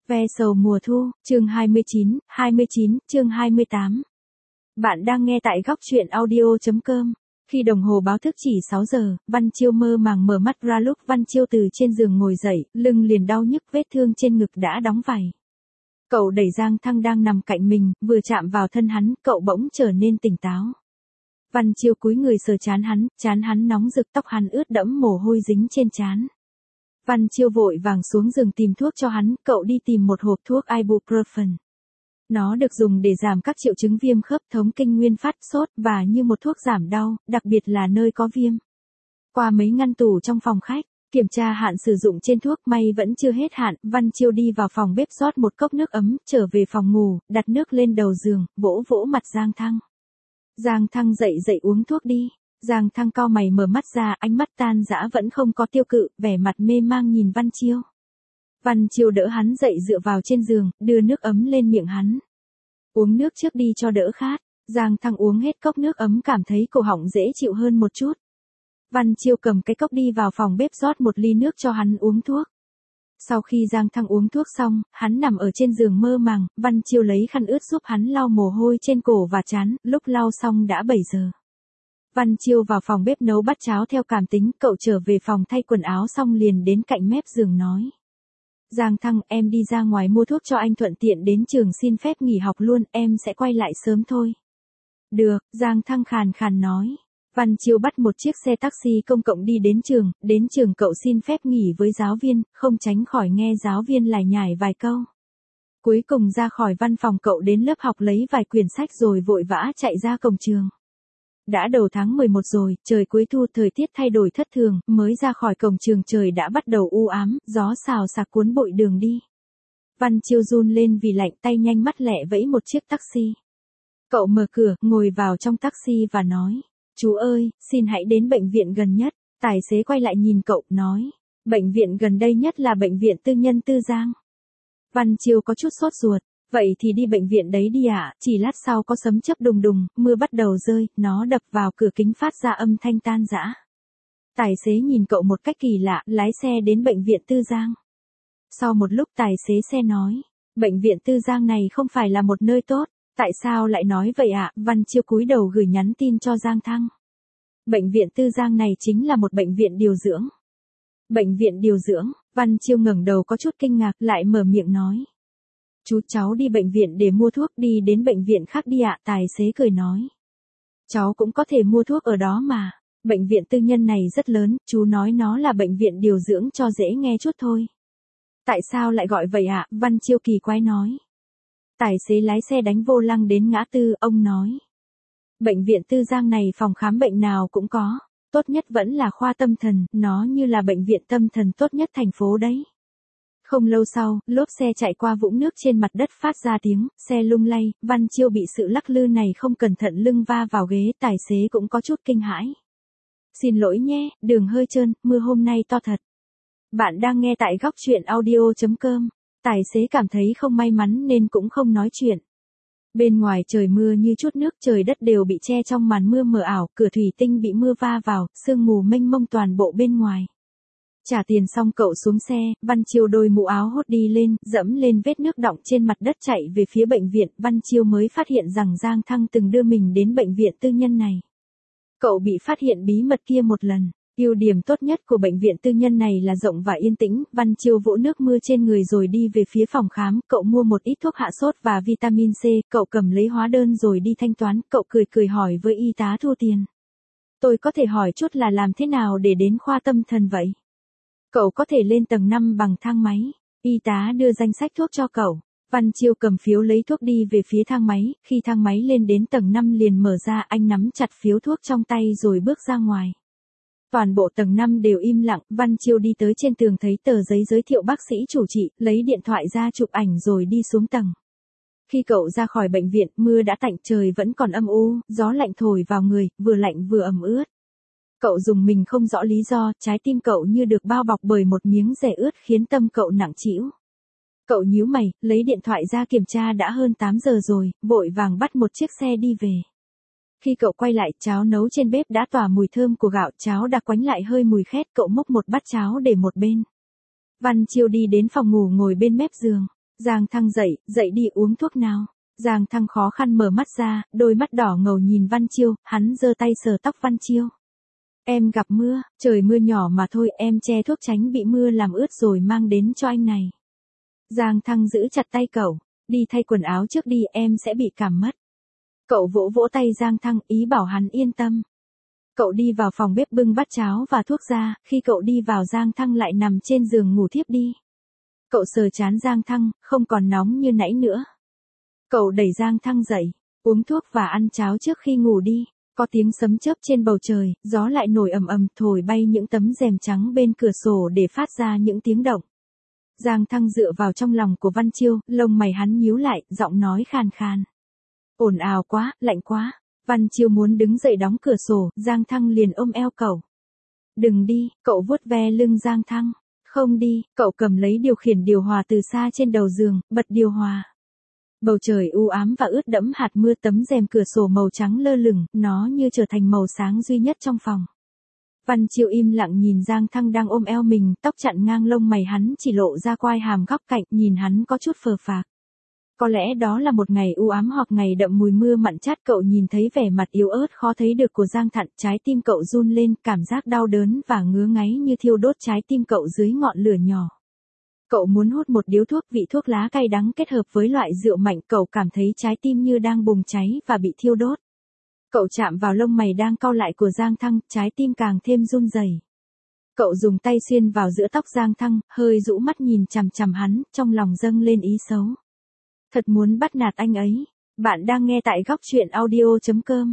Ve sầu mùa thu, chương 29, chương 28. Bạn đang nghe tại góc truyện audio.com. Khi đồng hồ báo thức chỉ 6 giờ, Văn Chiêu mơ màng mở mắt ra lúc Văn Chiêu từ trên giường ngồi dậy, lưng liền đau nhức, vết thương trên ngực đã đóng vảy. Cậu đẩy Giang Thăng đang nằm cạnh mình, vừa chạm vào thân hắn, cậu bỗng trở nên tỉnh táo. Văn Chiêu cúi người sờ trán hắn nóng rực, tóc hắn ướt đẫm mồ hôi dính trên trán. Văn Chiêu vội vàng xuống giường tìm thuốc cho hắn, cậu đi tìm một hộp thuốc ibuprofen. Nó được dùng để giảm các triệu chứng viêm khớp, thống kinh, nguyên phát, sốt và như một thuốc giảm đau, đặc biệt là nơi có viêm. Qua mấy ngăn tủ trong phòng khách, kiểm tra hạn sử dụng trên thuốc, may vẫn chưa hết hạn, Văn Chiêu đi vào phòng bếp rót một cốc nước ấm, trở về phòng ngủ, đặt nước lên đầu giường, vỗ vỗ mặt Giang Thăng. Giang Thăng dậy uống thuốc đi. Giang Thăng cau mày mở mắt ra, ánh mắt tan rã vẫn không có tiêu cự, vẻ mặt mê mang nhìn Văn Chiêu. Văn Chiêu đỡ hắn dậy dựa vào trên giường, đưa nước ấm lên miệng hắn. Uống nước trước đi cho đỡ khát. Giang Thăng uống hết cốc nước ấm, cảm thấy cổ họng dễ chịu hơn một chút. Văn Chiêu cầm cái cốc đi vào phòng bếp rót một ly nước cho hắn uống thuốc. Sau khi Giang Thăng uống thuốc xong, hắn nằm ở trên giường mơ màng, Văn Chiêu lấy khăn ướt giúp hắn lau mồ hôi trên cổ và trán, lúc lau xong đã 7 giờ. Văn Chiêu vào phòng bếp nấu bát cháo theo cảm tính, cậu trở về phòng thay quần áo xong liền đến cạnh mép giường nói. Giang Thăng, em đi ra ngoài mua thuốc cho anh, thuận tiện đến trường xin phép nghỉ học luôn, em sẽ quay lại sớm thôi. Được, Giang Thăng khàn khàn nói. Văn Chiêu bắt một chiếc xe taxi công cộng đi đến trường cậu xin phép nghỉ với giáo viên, không tránh khỏi nghe giáo viên lải nhải vài câu. Cuối cùng ra khỏi văn phòng, cậu đến lớp học lấy vài quyển sách rồi vội vã chạy ra cổng trường. Đã đầu tháng 11 rồi, trời cuối thu, thời tiết thay đổi thất thường, mới ra khỏi cổng trường trời đã bắt đầu u ám, gió xào xạc cuốn bụi đường đi. Văn Chiêu run lên vì lạnh, tay nhanh mắt lẹ vẫy một chiếc taxi. Cậu mở cửa, ngồi vào trong taxi và nói, chú ơi, xin hãy đến bệnh viện gần nhất. Tài xế quay lại nhìn cậu, nói, bệnh viện gần đây nhất là bệnh viện tư nhân Tư Giang. Văn Chiêu có chút sốt ruột. Vậy thì đi bệnh viện đấy đi ạ. Chỉ lát sau có sấm chớp đùng đùng, mưa bắt đầu rơi, nó đập vào cửa kính phát ra âm thanh tan rã. Tài xế nhìn cậu một cách kỳ lạ, lái xe đến bệnh viện Tư Giang. Sau một lúc tài xế xe nói, bệnh viện Tư Giang này không phải là một nơi tốt. Tại sao lại nói vậy ạ? Văn Chiêu cúi đầu gửi nhắn tin cho Giang Thăng. Bệnh viện Tư Giang này chính là một bệnh viện điều dưỡng. Bệnh viện điều dưỡng? Văn Chiêu ngẩng đầu có chút kinh ngạc, lại mở miệng nói. Chú, cháu đi bệnh viện để mua thuốc, đi đến bệnh viện khác đi ạ. Tài xế cười nói. Cháu cũng có thể mua thuốc ở đó mà. Bệnh viện tư nhân này rất lớn, chú nói nó là bệnh viện điều dưỡng cho dễ nghe chút thôi. Tại sao lại gọi vậy ạ? Văn Chiêu kỳ quái nói. Tài xế lái xe đánh vô lăng đến ngã tư, ông nói. Bệnh viện Tư Giang này phòng khám bệnh nào cũng có. Tốt nhất vẫn là khoa tâm thần, nó như là bệnh viện tâm thần tốt nhất thành phố đấy. Không lâu sau, lốp xe chạy qua vũng nước trên mặt đất phát ra tiếng, xe lung lay, Văn Chiêu bị sự lắc lư này không cẩn thận lưng va vào ghế, tài xế cũng có chút kinh hãi. Xin lỗi nhé, đường hơi trơn, mưa hôm nay to thật. Bạn đang nghe tại góc truyện audio.com. Tài xế cảm thấy không may mắn nên cũng không nói chuyện. Bên ngoài trời mưa như chút nước, trời đất đều bị che trong màn mưa mờ ảo, cửa thủy tinh bị mưa va vào, sương mù mênh mông toàn bộ bên ngoài. Trả tiền xong cậu xuống xe, Văn Chiêu đôi mũ áo hốt đi lên, dẫm lên vết nước đọng trên mặt đất chạy về phía bệnh viện. Văn Chiêu mới phát hiện rằng Giang Thăng từng đưa mình đến bệnh viện tư nhân này. Cậu bị phát hiện bí mật kia một lần. Ưu điểm tốt nhất của bệnh viện tư nhân này là rộng và yên tĩnh. Văn Chiêu vỗ nước mưa trên người rồi đi về phía phòng khám. Cậu mua một ít thuốc hạ sốt và vitamin C. Cậu cầm lấy hóa đơn rồi đi thanh toán. Cậu cười hỏi với y tá thu tiền. Tôi có thể hỏi chút là làm thế nào để đến khoa tâm thần vậy? Cậu có thể lên tầng 5 bằng thang máy. Y tá đưa danh sách thuốc cho cậu. Văn Chiêu cầm phiếu lấy thuốc đi về phía thang máy. Khi thang máy lên đến tầng 5 liền mở ra, anh nắm chặt phiếu thuốc trong tay rồi bước ra ngoài. Toàn bộ tầng 5 đều im lặng. Văn Chiêu đi tới trên tường thấy tờ giấy giới thiệu bác sĩ chủ trị, lấy điện thoại ra chụp ảnh rồi đi xuống tầng. Khi cậu ra khỏi bệnh viện, mưa đã tạnh, trời vẫn còn âm u, gió lạnh thổi vào người, vừa lạnh vừa ẩm ướt. Cậu dùng mình không rõ lý do, trái tim cậu như được bao bọc bởi một miếng dẻ ướt khiến tâm cậu nặng trĩu. Cậu nhíu mày, lấy điện thoại ra kiểm tra đã hơn 8 giờ rồi, vội vàng bắt một chiếc xe đi về. Khi cậu quay lại, cháo nấu trên bếp đã tỏa mùi thơm của gạo, cháo đặc quánh lại hơi mùi khét, cậu múc một bát cháo để một bên. Văn Chiêu đi đến phòng ngủ ngồi bên mép giường. Giang Thăng dậy đi uống thuốc nào. Giang Thăng khó khăn mở mắt ra, đôi mắt đỏ ngầu nhìn Văn Chiêu, hắn giơ tay sờ tóc Văn Chiêu. Em gặp mưa, trời mưa nhỏ mà thôi, em che thuốc tránh bị mưa làm ướt rồi mang đến cho anh này. Giang Thăng giữ chặt tay cậu, đi thay quần áo trước đi, em sẽ bị cảm mất. Cậu vỗ vỗ tay Giang Thăng, ý bảo hắn yên tâm. Cậu đi vào phòng bếp bưng bát cháo và thuốc ra, khi cậu đi vào Giang Thăng lại nằm trên giường ngủ thiếp đi. Cậu sờ trán Giang Thăng, không còn nóng như nãy nữa. Cậu đẩy Giang Thăng dậy, uống thuốc và ăn cháo trước khi ngủ đi. Có tiếng sấm chớp trên bầu trời, gió lại nổi ầm ầm thổi bay những tấm rèm trắng bên cửa sổ để phát ra những tiếng động. Giang Thăng dựa vào trong lòng của Văn Chiêu, lông mày hắn nhíu lại, giọng nói khàn khàn. Ồn ào quá, lạnh quá. Văn Chiêu muốn đứng dậy đóng cửa sổ, Giang Thăng liền ôm eo cậu. Đừng đi, cậu vuốt ve lưng Giang Thăng. Không đi, cậu cầm lấy điều khiển điều hòa từ xa trên đầu giường, bật điều hòa. Bầu trời u ám và ướt đẫm hạt mưa, tấm rèm cửa sổ màu trắng lơ lửng, nó như trở thành màu sáng duy nhất trong phòng. Văn Chiêu im lặng nhìn Giang Thăng đang ôm eo mình, tóc chặn ngang lông mày hắn chỉ lộ ra quai hàm góc cạnh, nhìn hắn có chút phờ phạc. Có lẽ đó là một ngày u ám hoặc ngày đậm mùi mưa mặn chát. Cậu nhìn thấy vẻ mặt yếu ớt khó thấy được của Giang Thận, trái tim cậu run lên, cảm giác đau đớn và ngứa ngáy như thiêu đốt trái tim cậu dưới ngọn lửa nhỏ. Cậu muốn hút một điếu thuốc, vị thuốc lá cay đắng kết hợp với loại rượu mạnh, cậu cảm thấy trái tim như đang bùng cháy và bị thiêu đốt. Cậu chạm vào lông mày đang cau lại của Giang Thăng, trái tim càng thêm run rẩy. Cậu dùng tay xuyên vào giữa tóc Giang Thăng, hơi rũ mắt nhìn chằm chằm hắn, trong lòng dâng lên ý xấu. Thật muốn bắt nạt anh ấy. Bạn đang nghe tại góc truyện audio.com.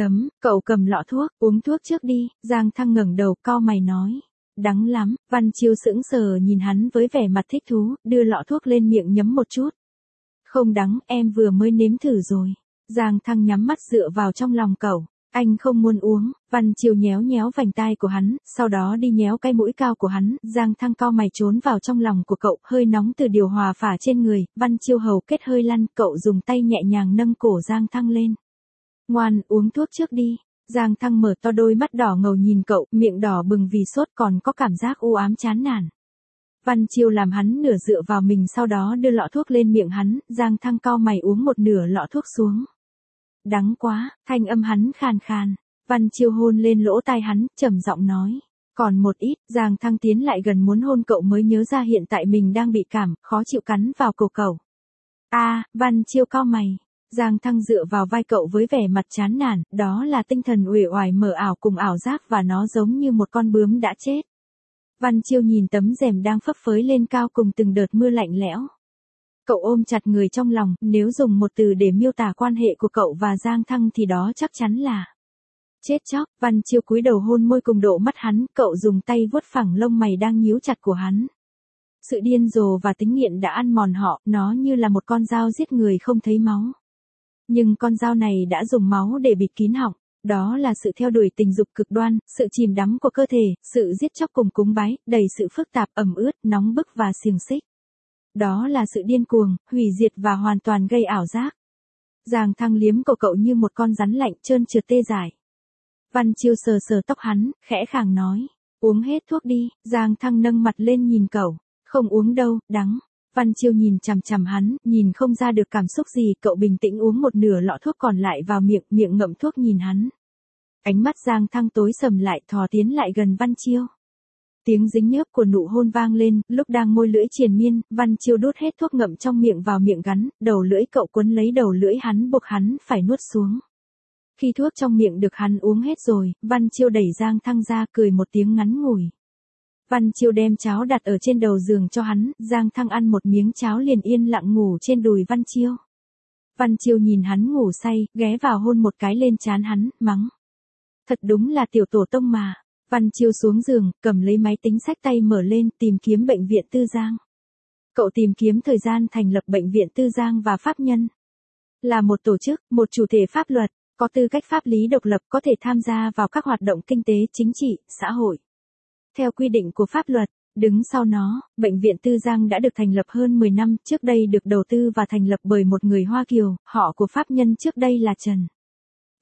Cậu cầm lọ thuốc, uống thuốc trước đi. Giang Thăng ngẩng đầu, cau mày nói. Đắng lắm. Văn Chiêu sững sờ nhìn hắn với vẻ mặt thích thú, đưa lọ thuốc lên miệng nhấm một chút. Không đắng, em vừa mới nếm thử rồi. Giang Thăng nhắm mắt dựa vào trong lòng cậu. Anh không muốn uống. Văn Chiêu nhéo nhéo vành tai của hắn, sau đó đi nhéo cái mũi cao của hắn. Giang Thăng cau mày trốn vào trong lòng của cậu, hơi nóng từ điều hòa phả trên người. Văn Chiêu hầu kết hơi lăn, cậu dùng tay nhẹ nhàng nâng cổ Giang Thăng lên. Ngoan, uống thuốc trước đi. Giang Thăng mở to đôi mắt đỏ ngầu nhìn cậu, miệng đỏ bừng vì sốt, còn có cảm giác u ám chán nản. Văn Chiêu làm hắn nửa dựa vào mình, sau đó đưa lọ thuốc lên miệng hắn. Giang Thăng cau mày uống một nửa lọ thuốc xuống. Đắng quá, thanh âm hắn khàn khàn. Văn Chiêu hôn lên lỗ tai hắn, trầm giọng nói. Còn một ít. Giang Thăng tiến lại gần muốn hôn cậu mới nhớ ra hiện tại mình đang bị cảm, khó chịu cắn vào cổ cậu. Văn Chiêu cau mày. Giang Thăng dựa vào vai cậu với vẻ mặt chán nản, đó là tinh thần uể oải mờ ảo cùng ảo giác và nó giống như một con bướm đã chết. Văn Chiêu nhìn tấm rèm đang phấp phới lên cao cùng từng đợt mưa lạnh lẽo. Cậu ôm chặt người trong lòng, nếu dùng một từ để miêu tả quan hệ của cậu và Giang Thăng thì đó chắc chắn là chết chóc. Văn Chiêu cúi đầu hôn môi cùng độ mắt hắn, cậu dùng tay vuốt phẳng lông mày đang nhíu chặt của hắn. Sự điên rồ và tính nghiện đã ăn mòn họ, nó như là một con dao giết người không thấy máu. Nhưng con dao này đã dùng máu để bịt kín họng. Đó là sự theo đuổi tình dục cực đoan, sự chìm đắm của cơ thể, sự giết chóc cùng cúng bái, đầy sự phức tạp, ẩm ướt, nóng bức và xiềng xích. Đó là sự điên cuồng, hủy diệt và hoàn toàn gây ảo giác. Giang Thăng liếm cổ cậu như một con rắn lạnh trơn trượt tê dại. Văn Chiêu sờ sờ tóc hắn, khẽ khàng nói. Uống hết thuốc đi. Giang Thăng nâng mặt lên nhìn cậu. Không uống đâu, đắng. Văn Chiêu nhìn chằm chằm hắn, nhìn không ra được cảm xúc gì, cậu bình tĩnh uống một nửa lọ thuốc còn lại vào miệng, miệng ngậm thuốc nhìn hắn. Ánh mắt Giang Thăng tối sầm lại, thò tiến lại gần Văn Chiêu. Tiếng dính nhớp của nụ hôn vang lên, lúc đang môi lưỡi triền miên, Văn Chiêu đút hết thuốc ngậm trong miệng vào miệng gắn, đầu lưỡi cậu quấn lấy đầu lưỡi hắn buộc hắn phải nuốt xuống. Khi thuốc trong miệng được hắn uống hết rồi, Văn Chiêu đẩy Giang Thăng ra, cười một tiếng ngắn ngủi. Văn Chiêu đem cháo đặt ở trên đầu giường cho hắn, Giang Thăng ăn một miếng cháo liền yên lặng ngủ trên đùi Văn Chiêu. Văn Chiêu nhìn hắn ngủ say, ghé vào hôn một cái lên trán hắn, mắng. Thật đúng là tiểu tổ tông mà. Văn Chiêu xuống giường, cầm lấy máy tính xách tay mở lên, tìm kiếm bệnh viện Tư Giang. Cậu tìm kiếm thời gian thành lập bệnh viện Tư Giang và pháp nhân. Là một tổ chức, một chủ thể pháp luật, có tư cách pháp lý độc lập, có thể tham gia vào các hoạt động kinh tế, chính trị, xã hội. Theo quy định của pháp luật, đứng sau nó, bệnh viện Tư Giang đã được thành lập hơn 10 năm, trước đây được đầu tư và thành lập bởi một người Hoa Kiều, họ của pháp nhân trước đây là Trần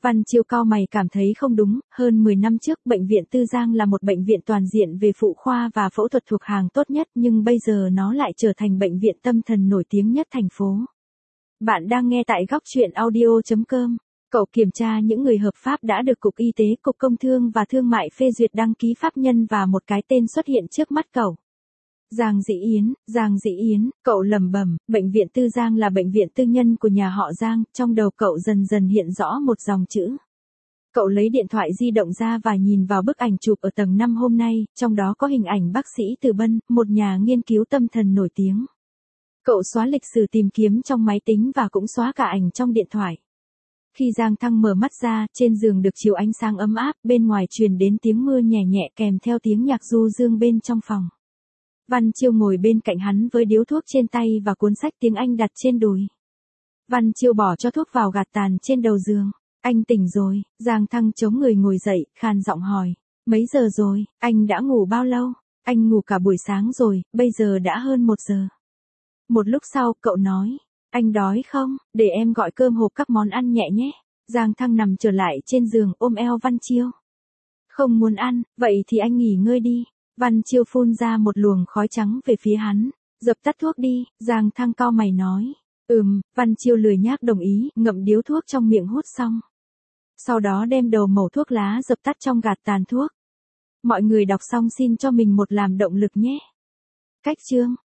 Văn Chiêu cau mày cảm thấy không đúng, hơn 10 năm trước bệnh viện Tư Giang là một bệnh viện toàn diện về phụ khoa và phẫu thuật thuộc hàng tốt nhất nhưng bây giờ nó lại trở thành bệnh viện tâm thần nổi tiếng nhất thành phố. Bạn đang nghe tại góc chuyện audio.com. Cậu kiểm tra những người hợp pháp đã được Cục Y tế, Cục Công Thương và Thương mại phê duyệt đăng ký pháp nhân và một cái tên xuất hiện trước mắt cậu. Giang Dĩ Yến, cậu lẩm bẩm, bệnh viện Tư Giang là bệnh viện tư nhân của nhà họ Giang, trong đầu cậu dần dần hiện rõ một dòng chữ. Cậu lấy điện thoại di động ra và nhìn vào bức ảnh chụp ở tầng 5 hôm nay, trong đó có hình ảnh bác sĩ Từ Bân, một nhà nghiên cứu tâm thần nổi tiếng. Cậu xóa lịch sử tìm kiếm trong máy tính và cũng xóa cả ảnh trong điện thoại. Khi Giang Thăng mở mắt ra, trên giường được chiếu ánh sáng ấm áp, bên ngoài truyền đến tiếng mưa nhẹ nhẹ kèm theo tiếng nhạc du dương bên trong phòng. Văn Chiêu ngồi bên cạnh hắn với điếu thuốc trên tay và cuốn sách tiếng Anh đặt trên đùi. Văn Chiêu bỏ cho thuốc vào gạt tàn trên đầu giường. Anh tỉnh rồi, Giang Thăng chống người ngồi dậy, khàn giọng hỏi. Mấy giờ rồi, anh đã ngủ bao lâu? Anh ngủ cả buổi sáng rồi, bây giờ đã hơn 1 giờ. Một lúc sau, cậu nói. Anh đói không? Để em gọi cơm hộp các món ăn nhẹ nhé. Giang Thăng nằm trở lại trên giường ôm eo Văn Chiêu. Không muốn ăn, vậy thì anh nghỉ ngơi đi. Văn Chiêu phun ra một luồng khói trắng về phía hắn. Dập tắt thuốc đi, Giang Thăng cau mày nói. Văn Chiêu lười nhác đồng ý, ngậm điếu thuốc trong miệng hút xong. Sau đó đem đầu mẩu thuốc lá dập tắt trong gạt tàn thuốc. Mọi người đọc xong xin cho mình một làm động lực nhé. Cách chương